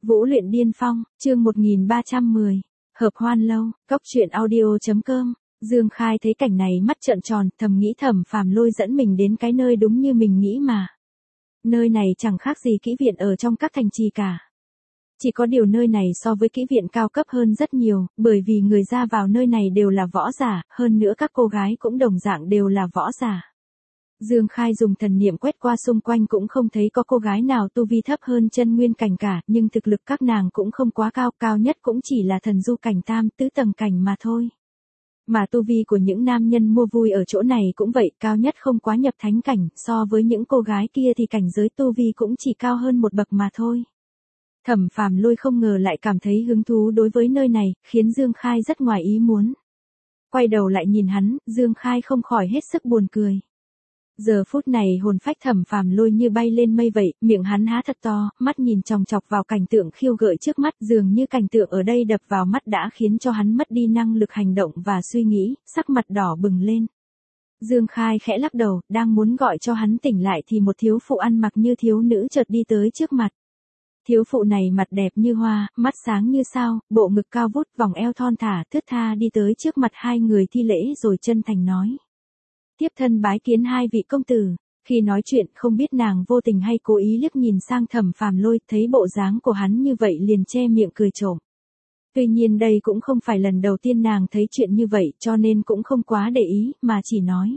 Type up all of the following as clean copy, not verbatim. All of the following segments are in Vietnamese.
Vũ luyện điên phong, chương 1310, hợp hoan lâu, cốc truyện audio.com. Dương Khai thấy cảnh này mắt trợn tròn, thầm nghĩ Thẩm Phàm Lôi dẫn mình đến cái nơi đúng như mình nghĩ mà. Nơi này chẳng khác gì kỹ viện ở trong các thành trì cả. Chỉ có điều nơi này so với kỹ viện cao cấp hơn rất nhiều, bởi vì người ra vào nơi này đều là võ giả, hơn nữa các cô gái cũng đồng dạng đều là võ giả. Dương Khai dùng thần niệm quét qua xung quanh cũng không thấy có cô gái nào tu vi thấp hơn chân nguyên cảnh cả, nhưng thực lực các nàng cũng không quá cao, cao nhất cũng chỉ là thần du cảnh tam tứ tầng cảnh mà thôi. Mà tu vi của những nam nhân mua vui ở chỗ này cũng vậy, cao nhất không quá nhập thánh cảnh, so với những cô gái kia thì cảnh giới tu vi cũng chỉ cao hơn một bậc mà thôi. Thẩm Phàm Lôi không ngờ lại cảm thấy hứng thú đối với nơi này, khiến Dương Khai rất ngoài ý muốn. Quay đầu lại nhìn hắn, Dương Khai không khỏi hết sức buồn cười. Giờ phút này hồn phách Thẩm Phàm Lôi như bay lên mây vậy, miệng hắn há thật to, mắt nhìn chòng chọc vào cảnh tượng khiêu gợi trước mắt, dường như cảnh tượng ở đây đập vào mắt đã khiến cho hắn mất đi năng lực hành động và suy nghĩ, sắc mặt đỏ bừng lên. Dương Khai khẽ lắc đầu, đang muốn gọi cho hắn tỉnh lại thì một thiếu phụ ăn mặc như thiếu nữ chợt đi tới trước mặt. Thiếu phụ này mặt đẹp như hoa, mắt sáng như sao, bộ ngực cao vút, vòng eo thon thả, thướt tha đi tới trước mặt hai người thi lễ rồi chân thành nói. Tiếp thân bái kiến hai vị công tử. Khi nói chuyện không biết nàng vô tình hay cố ý liếc nhìn sang Thẩm Phàm Lôi, thấy bộ dáng của hắn như vậy liền che miệng cười trộm. Tuy nhiên đây cũng không phải lần đầu tiên nàng thấy chuyện như vậy cho nên cũng không quá để ý, mà chỉ nói.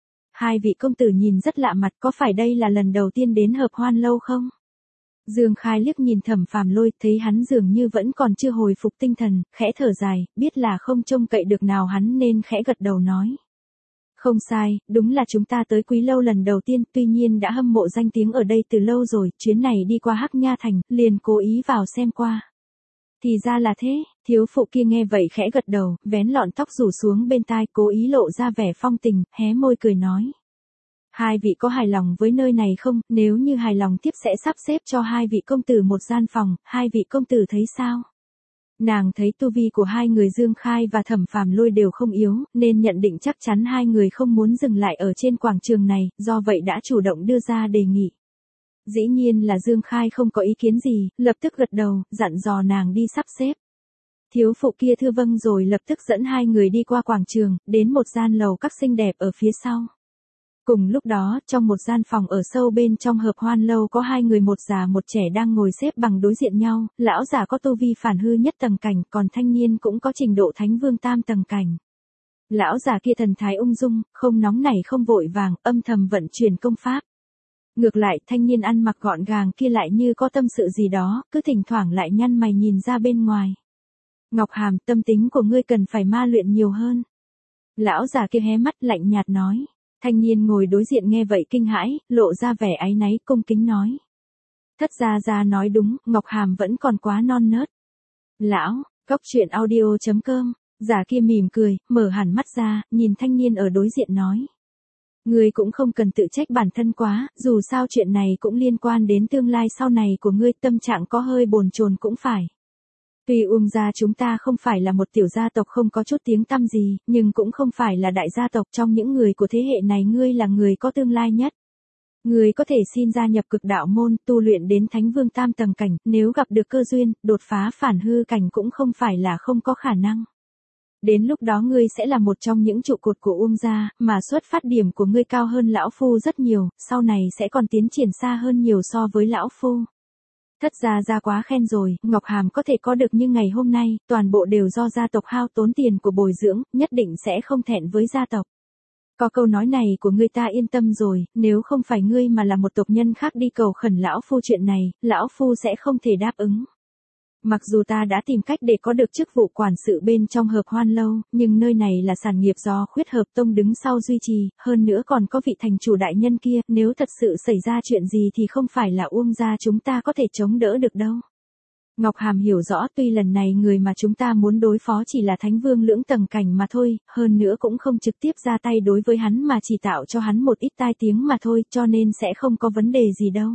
Hai vị công tử nhìn rất lạ mặt, có phải đây là lần đầu tiên đến hợp hoan lâu không? Dương Khai liếc nhìn Thẩm Phàm Lôi, thấy hắn dường như vẫn còn chưa hồi phục tinh thần, khẽ thở dài, biết là không trông cậy được nào hắn nên khẽ gật đầu nói. Không sai, đúng là chúng ta tới Quý Lâu lần đầu tiên, tuy nhiên đã hâm mộ danh tiếng ở đây từ lâu rồi, chuyến này đi qua Hắc Nha Thành, liền cố ý vào xem qua. Thì ra là thế, thiếu phụ kia nghe vậy khẽ gật đầu, vén lọn tóc rủ xuống bên tai, cố ý lộ ra vẻ phong tình, hé môi cười nói. Hai vị có hài lòng với nơi này không, nếu như hài lòng tiếp sẽ sắp xếp cho hai vị công tử một gian phòng, hai vị công tử thấy sao? Nàng thấy tu vi của hai người Dương Khai và Thẩm Phàm Lôi đều không yếu, nên nhận định chắc chắn hai người không muốn dừng lại ở trên quảng trường này, do vậy đã chủ động đưa ra đề nghị. Dĩ nhiên là Dương Khai không có ý kiến gì, lập tức gật đầu, dặn dò nàng đi sắp xếp. Thiếu phụ kia thưa vâng rồi lập tức dẫn hai người đi qua quảng trường, đến một gian lầu các xinh đẹp ở phía sau. Cùng lúc đó, trong một gian phòng ở sâu bên trong hợp hoan lâu có hai người một già một trẻ đang ngồi xếp bằng đối diện nhau, lão già có tu vi phản hư nhất tầng cảnh, còn thanh niên cũng có trình độ thánh vương tam tầng cảnh. Lão già kia thần thái ung dung, không nóng nảy không vội vàng, âm thầm vận chuyển công pháp. Ngược lại, thanh niên ăn mặc gọn gàng kia lại như có tâm sự gì đó, cứ thỉnh thoảng lại nhăn mày nhìn ra bên ngoài. Ngọc Hàm, tâm tính của ngươi cần phải ma luyện nhiều hơn. Lão già kia hé mắt lạnh nhạt nói. Thanh niên ngồi đối diện nghe vậy kinh hãi, lộ ra vẻ áy náy, cung kính nói. Thất gia nói đúng, Ngọc Hàm vẫn còn quá non nớt. Lão, cốc truyện audio.com, già kia mỉm cười, mở hẳn mắt ra, nhìn thanh niên ở đối diện nói. Ngươi cũng không cần tự trách bản thân quá, dù sao chuyện này cũng liên quan đến tương lai sau này của ngươi, tâm trạng có hơi bồn chồn cũng phải. Tuy Uông gia chúng ta không phải là một tiểu gia tộc không có chút tiếng tăm gì, nhưng cũng không phải là đại gia tộc, trong những người của thế hệ này ngươi là người có tương lai nhất. Ngươi có thể xin gia nhập Cực Đạo môn, tu luyện đến Thánh Vương tam tầng cảnh, nếu gặp được cơ duyên, đột phá phản hư cảnh cũng không phải là không có khả năng. Đến lúc đó ngươi sẽ là một trong những trụ cột của Uông gia, mà xuất phát điểm của ngươi cao hơn lão phu rất nhiều, sau này sẽ còn tiến triển xa hơn nhiều so với lão phu. Thất gia quá khen rồi, Ngọc Hàm có thể có được như ngày hôm nay, toàn bộ đều do gia tộc hao tốn tiền của bồi dưỡng, nhất định sẽ không thẹn với gia tộc. Có câu nói này của ngươi ta yên tâm rồi, nếu không phải ngươi mà là một tộc nhân khác đi cầu khẩn lão phu chuyện này, lão phu sẽ không thể đáp ứng. Mặc dù ta đã tìm cách để có được chức vụ quản sự bên trong hợp hoan lâu, nhưng nơi này là sản nghiệp do Khuyết Hợp Tông đứng sau duy trì, hơn nữa còn có vị thành chủ đại nhân kia, nếu thật sự xảy ra chuyện gì thì không phải là Uông gia chúng ta có thể chống đỡ được đâu. Ngọc Hàm hiểu rõ tuy lần này người mà chúng ta muốn đối phó chỉ là Thánh Vương lưỡng tầng cảnh mà thôi, hơn nữa cũng không trực tiếp ra tay đối với hắn mà chỉ tạo cho hắn một ít tai tiếng mà thôi, cho nên sẽ không có vấn đề gì đâu.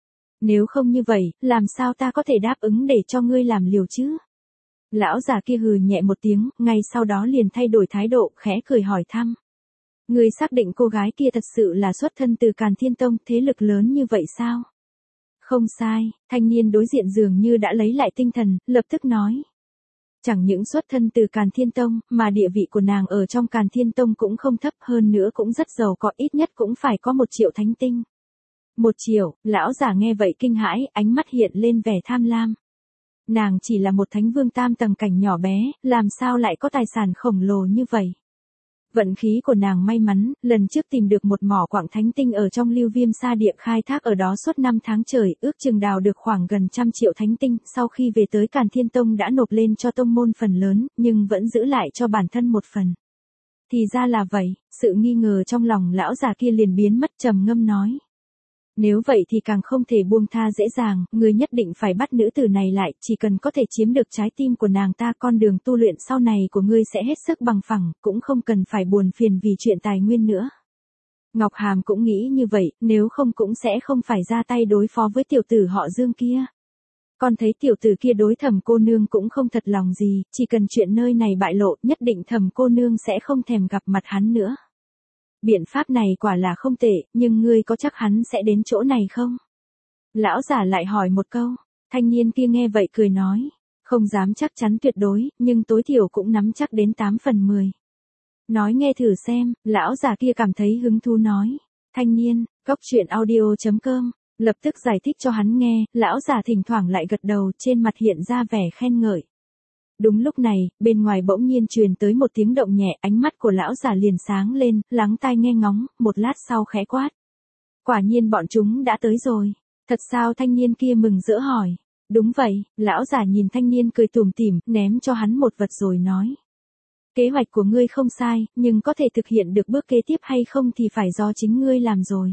Nếu không như vậy, làm sao ta có thể đáp ứng để cho ngươi làm liều chứ? Lão già kia hừ nhẹ một tiếng, ngay sau đó liền thay đổi thái độ, khẽ cười hỏi thăm. Ngươi xác định cô gái kia thật sự là xuất thân từ Càn Thiên Tông, thế lực lớn như vậy sao? Không sai, thanh niên đối diện dường như đã lấy lại tinh thần, lập tức nói. Chẳng những xuất thân từ Càn Thiên Tông, mà địa vị của nàng ở trong Càn Thiên Tông cũng không thấp, hơn nữa cũng rất giàu có, ít nhất cũng phải có 1 triệu thánh tinh. 1 triệu, lão giả nghe vậy kinh hãi, ánh mắt hiện lên vẻ tham lam. Nàng chỉ là một thánh vương tam tầng cảnh nhỏ bé, làm sao lại có tài sản khổng lồ như vậy? Vận khí của nàng may mắn, lần trước tìm được một mỏ quặng thánh tinh ở trong Lưu Viêm Sa Địa khai thác ở đó suốt 5 tháng trời, ước chừng đào được khoảng gần 100 triệu thánh tinh, sau khi về tới Càn Thiên Tông đã nộp lên cho tông môn phần lớn, nhưng vẫn giữ lại cho bản thân một phần. Thì ra là vậy, sự nghi ngờ trong lòng lão già kia liền biến mất, trầm ngâm nói. Nếu vậy thì càng không thể buông tha dễ dàng, người nhất định phải bắt nữ tử này lại, chỉ cần có thể chiếm được trái tim của nàng ta, con đường tu luyện sau này của ngươi sẽ hết sức bằng phẳng, cũng không cần phải buồn phiền vì chuyện tài nguyên nữa. Ngọc Hàm cũng nghĩ như vậy, nếu không cũng sẽ không phải ra tay đối phó với tiểu tử họ Dương kia. Con thấy tiểu tử kia đối Thẩm cô nương cũng không thật lòng gì, chỉ cần chuyện nơi này bại lộ, nhất định Thẩm cô nương sẽ không thèm gặp mặt hắn nữa. Biện pháp này quả là không tệ, nhưng ngươi có chắc hắn sẽ đến chỗ này không? Lão giả lại hỏi một câu, thanh niên kia nghe vậy cười nói, không dám chắc chắn tuyệt đối, nhưng tối thiểu cũng nắm chắc đến 8 phần 10. Nói nghe thử xem, lão già kia cảm thấy hứng thú nói, thanh niên, goctruyện.audio.com, lập tức giải thích cho hắn nghe, lão già thỉnh thoảng lại gật đầu, trên mặt hiện ra vẻ khen ngợi. Đúng lúc này, bên ngoài bỗng nhiên truyền tới một tiếng động nhẹ, ánh mắt của lão già liền sáng lên, lắng tai nghe ngóng, một lát sau khẽ quát. Quả nhiên bọn chúng đã tới rồi. Thật sao? Thanh niên kia mừng rỡ hỏi. Đúng vậy, lão già nhìn thanh niên cười tủm tỉm, ném cho hắn một vật rồi nói. Kế hoạch của ngươi không sai, nhưng có thể thực hiện được bước kế tiếp hay không thì phải do chính ngươi làm rồi.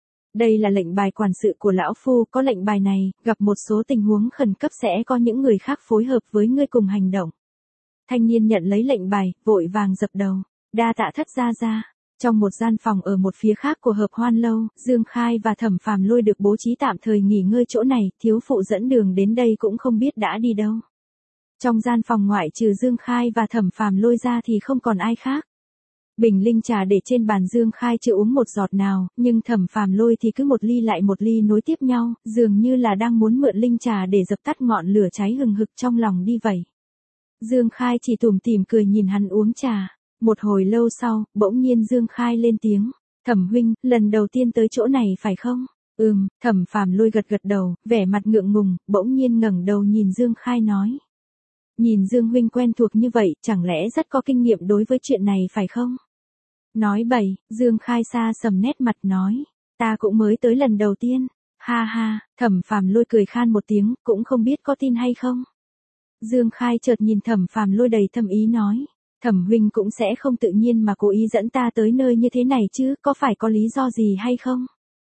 Đây là lệnh bài quản sự của lão phu, có lệnh bài này, gặp một số tình huống khẩn cấp sẽ có những người khác phối hợp với ngươi cùng hành động. Thanh niên nhận lấy lệnh bài, vội vàng dập đầu, đa tạ thất gia gia. Trong một gian phòng ở một phía khác của Hợp Hoan lâu, Dương Khai và Thẩm Phàm Lôi được bố trí tạm thời nghỉ ngơi chỗ này, thiếu phụ dẫn đường đến đây cũng không biết đã đi đâu. Trong gian phòng ngoại trừ Dương Khai và Thẩm Phàm Lôi ra thì không còn ai khác. Bình linh trà để trên bàn Dương Khai chưa uống một giọt nào, nhưng Thẩm Phàm Lôi thì cứ một ly lại một ly nối tiếp nhau, dường như là đang muốn mượn linh trà để dập tắt ngọn lửa cháy hừng hực trong lòng đi vậy. Dương Khai chỉ tủm tỉm cười nhìn hắn uống trà. Một hồi lâu sau, bỗng nhiên Dương Khai lên tiếng, Thẩm huynh, lần đầu tiên tới chỗ này phải không? Thẩm Phàm Lôi gật gật đầu, vẻ mặt ngượng ngùng, bỗng nhiên ngẩng đầu nhìn Dương Khai nói. Nhìn Dương huynh quen thuộc như vậy, chẳng lẽ rất có kinh nghiệm đối với chuyện này phải không? Nói bậy, Dương Khai xa sầm nét mặt nói, ta cũng mới tới lần đầu tiên. Ha ha, Thẩm Phàm Lôi cười khan một tiếng, cũng không biết có tin hay không. Dương Khai chợt nhìn Thẩm Phàm Lôi đầy thâm ý nói. Thẩm huynh cũng sẽ không tự nhiên mà cố ý dẫn ta tới nơi như thế này chứ, có phải có lý do gì hay không?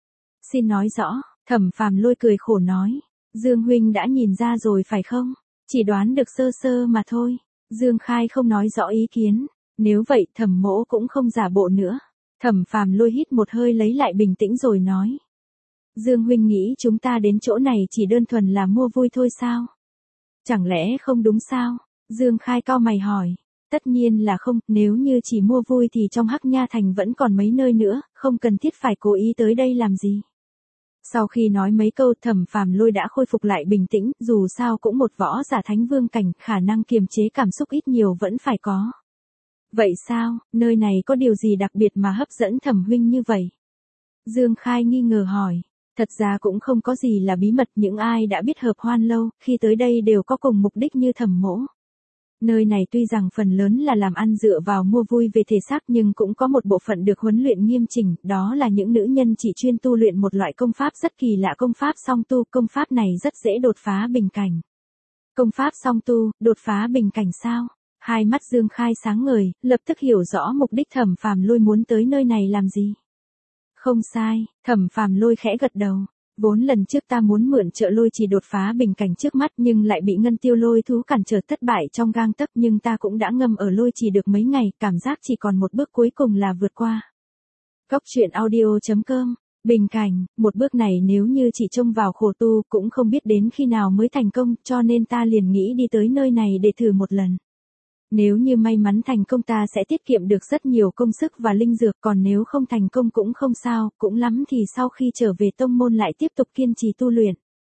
Xin nói rõ, Thẩm Phàm Lôi cười khổ nói. Dương huynh đã nhìn ra rồi phải không? Chỉ đoán được sơ sơ mà thôi. Dương Khai không nói rõ ý kiến. Nếu vậy Thẩm mỗ cũng không giả bộ nữa. Thẩm Phàm Lôi hít một hơi lấy lại bình tĩnh rồi nói. Dương huynh nghĩ chúng ta đến chỗ này chỉ đơn thuần là mua vui thôi sao? Chẳng lẽ không đúng sao? Dương Khai cau mày hỏi. Tất nhiên là không, nếu như chỉ mua vui thì trong Hắc Nha Thành vẫn còn mấy nơi nữa, không cần thiết phải cố ý tới đây làm gì. Sau khi nói mấy câu Thẩm Phàm Lôi đã khôi phục lại bình tĩnh, dù sao cũng một võ giả thánh vương cảnh, khả năng kiềm chế cảm xúc ít nhiều vẫn phải có. Vậy sao, nơi này có điều gì đặc biệt mà hấp dẫn Thẩm huynh như vậy? Dương Khai nghi ngờ hỏi. Thật ra cũng không có gì là bí mật, những ai đã biết Hợp Hoan lâu, khi tới đây đều có cùng mục đích như Thẩm mỗ. Nơi này tuy rằng phần lớn là làm ăn dựa vào mua vui về thể xác nhưng cũng có một bộ phận được huấn luyện nghiêm chỉnh, đó là những nữ nhân chỉ chuyên tu luyện một loại công pháp rất kỳ lạ, công pháp song tu, công pháp này rất dễ đột phá bình cảnh. Công pháp song tu, đột phá bình cảnh sao? Hai mắt Dương Khai sáng ngời, lập tức hiểu rõ mục đích Thẩm Phàm Lôi muốn tới nơi này làm gì. Không sai, Thẩm Phàm Lôi khẽ gật đầu. Vốn lần trước ta muốn mượn trợ lôi trì đột phá bình cảnh trước mắt nhưng lại bị ngân tiêu lôi thú cản trở thất bại trong gang tấc, nhưng ta cũng đã ngâm ở lôi trì được mấy ngày, cảm giác chỉ còn một bước cuối cùng là vượt qua. Goctruyện.audio.com, bình cảnh, một bước này nếu như chỉ trông vào khổ tu cũng không biết đến khi nào mới thành công, cho nên ta liền nghĩ đi tới nơi này để thử một lần. Nếu như may mắn thành công ta sẽ tiết kiệm được rất nhiều công sức và linh dược, còn nếu không thành công cũng không sao, cũng lắm thì sau khi trở về tông môn lại tiếp tục kiên trì tu luyện.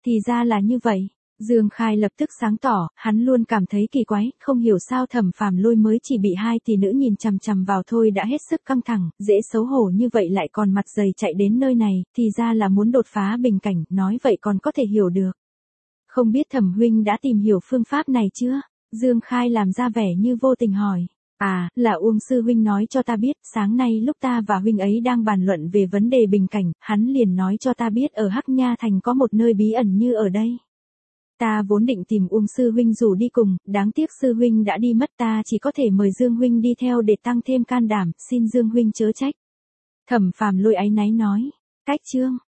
Thì ra là như vậy. Dương Khai lập tức sáng tỏ, hắn luôn cảm thấy kỳ quái, không hiểu sao Thẩm Phàm Lôi mới chỉ bị hai tỷ nữ nhìn chằm chằm vào thôi đã hết sức căng thẳng, dễ xấu hổ như vậy lại còn mặt dày chạy đến nơi này, thì ra là muốn đột phá bình cảnh, nói vậy còn có thể hiểu được. Không biết Thẩm huynh đã tìm hiểu phương pháp này chưa? Dương Khai làm ra vẻ như vô tình hỏi. À, là Uông sư huynh nói cho ta biết, sáng nay lúc ta và huynh ấy đang bàn luận về vấn đề bình cảnh, hắn liền nói cho ta biết ở Hắc Nha Thành có một nơi bí ẩn như ở đây. Ta vốn định tìm Uông sư huynh rủ đi cùng, đáng tiếc sư huynh đã đi mất, ta chỉ có thể mời Dương huynh đi theo để tăng thêm can đảm, xin Dương huynh chớ trách. Thẩm Phàm Lôi áy náy nói. Cách chương